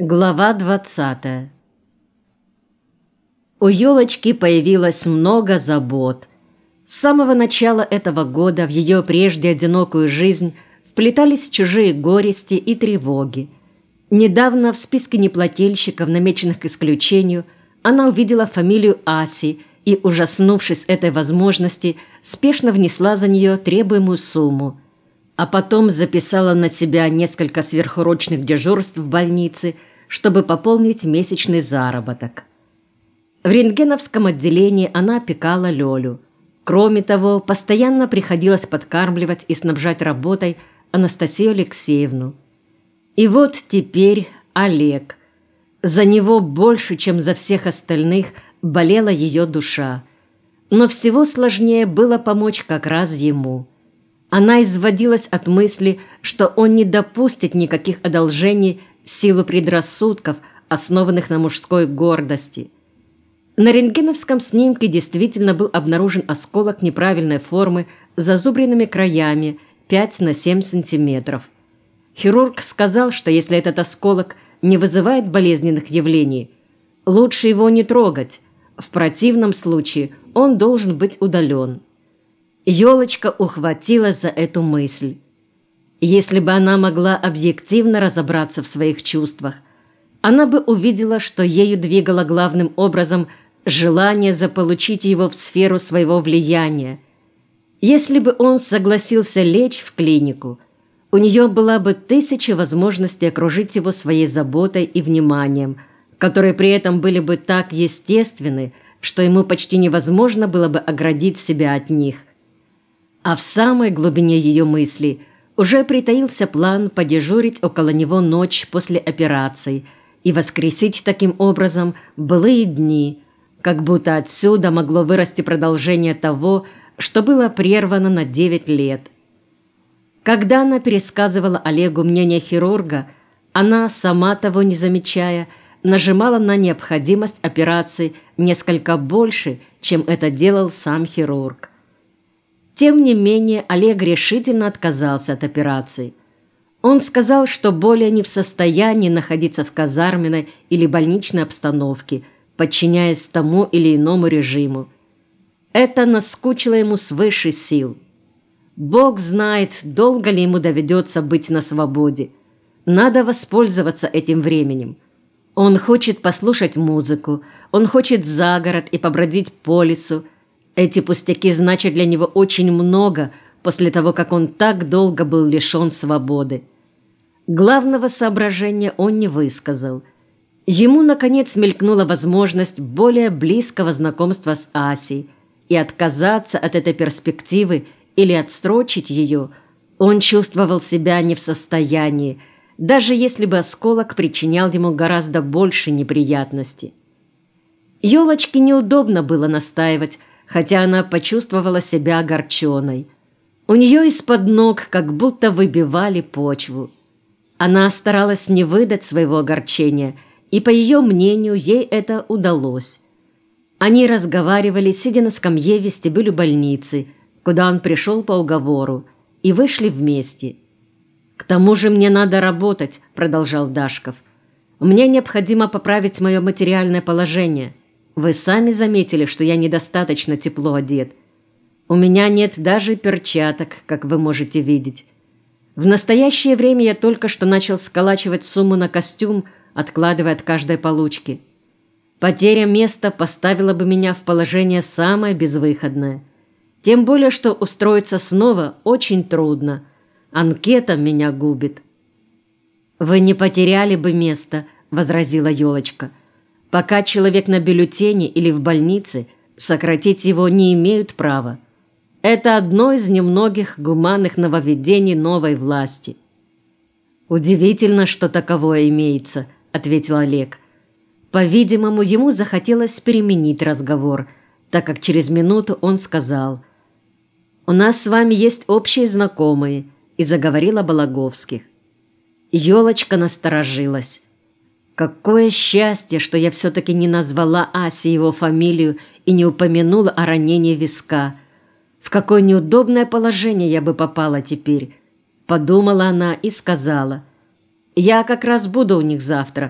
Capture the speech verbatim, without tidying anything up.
Глава двадцатая. У елочки появилось много забот. С самого начала этого года в ее прежде одинокую жизнь вплетались чужие горести и тревоги. Недавно в списке неплательщиков, намеченных к исключению, она увидела фамилию Аси и, ужаснувшись этой возможности, спешно внесла за нее требуемую сумму, а потом записала на себя несколько сверхурочных дежурств в больнице, чтобы пополнить месячный заработок. В рентгеновском отделении она опекала Лёлю. Кроме того, постоянно приходилось подкармливать и снабжать работой Анастасию Алексеевну. И вот теперь Олег. За него больше, чем за всех остальных, болела ее душа. Но всего сложнее было помочь как раз ему. Она изводилась от мысли, что он не допустит никаких одолжений в силу предрассудков, основанных на мужской гордости. На рентгеновском снимке действительно был обнаружен осколок неправильной формы с зазубренными краями пять на семь сантиметров. Хирург сказал, что если этот осколок не вызывает болезненных явлений, лучше его не трогать, в противном случае он должен быть удален. Елочка ухватилась за эту мысль. Если бы она могла объективно разобраться в своих чувствах, она бы увидела, что ею двигало главным образом желание заполучить его в сферу своего влияния. Если бы он согласился лечь в клинику, у нее была бы тысяча возможностей окружить его своей заботой и вниманием, которые при этом были бы так естественны, что ему почти невозможно было бы оградить себя от них. А в самой глубине ее мыслей уже притаился план подежурить около него ночь после операции и воскресить таким образом былые дни, как будто отсюда могло вырасти продолжение того, что было прервано на девять лет. Когда она пересказывала Олегу мнение хирурга, она, сама того не замечая, нажимала на необходимость операции несколько больше, чем это делал сам хирург. Тем не менее, Олег решительно отказался от операции. Он сказал, что более не в состоянии находиться в казарменной или больничной обстановке, подчиняясь тому или иному режиму. Это наскучило ему свыше сил. Бог знает, долго ли ему доведется быть на свободе. Надо воспользоваться этим временем. Он хочет послушать музыку, он хочет за город и побродить по лесу. Эти пустяки значат для него очень много после того, как он так долго был лишен свободы. Главного соображения он не высказал. Ему, наконец, мелькнула возможность более близкого знакомства с Асей, и отказаться от этой перспективы или отсрочить ее он чувствовал себя не в состоянии, даже если бы осколок причинял ему гораздо больше неприятностей. Елочке неудобно было настаивать, хотя она почувствовала себя огорченной. У нее из-под ног как будто выбивали почву. Она старалась не выдать своего огорчения, и, по ее мнению, ей это удалось. Они разговаривали, сидя на скамье в вестибюле больницы, куда он пришел по уговору, и вышли вместе. «К тому же мне надо работать», — продолжал Дашков. «Мне необходимо поправить мое материальное положение. Вы сами заметили, что я недостаточно тепло одет. У меня нет даже перчаток, как вы можете видеть. В настоящее время я только что начал сколачивать сумму на костюм, откладывая от каждой получки. Потеря места поставила бы меня в положение самое безвыходное. Тем более, что устроиться снова очень трудно. Анкета меня губит». «Вы не потеряли бы место», — возразила Елочка. «Пока человек на бюллетене или в больнице, сократить его не имеют права. Это одно из немногих гуманных нововведений новой власти». «Удивительно, что таковое имеется», — ответил Олег. По-видимому, ему захотелось переменить разговор, так как через минуту он сказал: «У нас с вами есть общие знакомые», и заговорил о Балаговских. Елочка насторожилась. «Какое счастье, что я все-таки не назвала Асе его фамилию и не упомянула о ранении виска. В какое неудобное положение я бы попала теперь», — подумала она и сказала: «Я как раз буду у них завтра.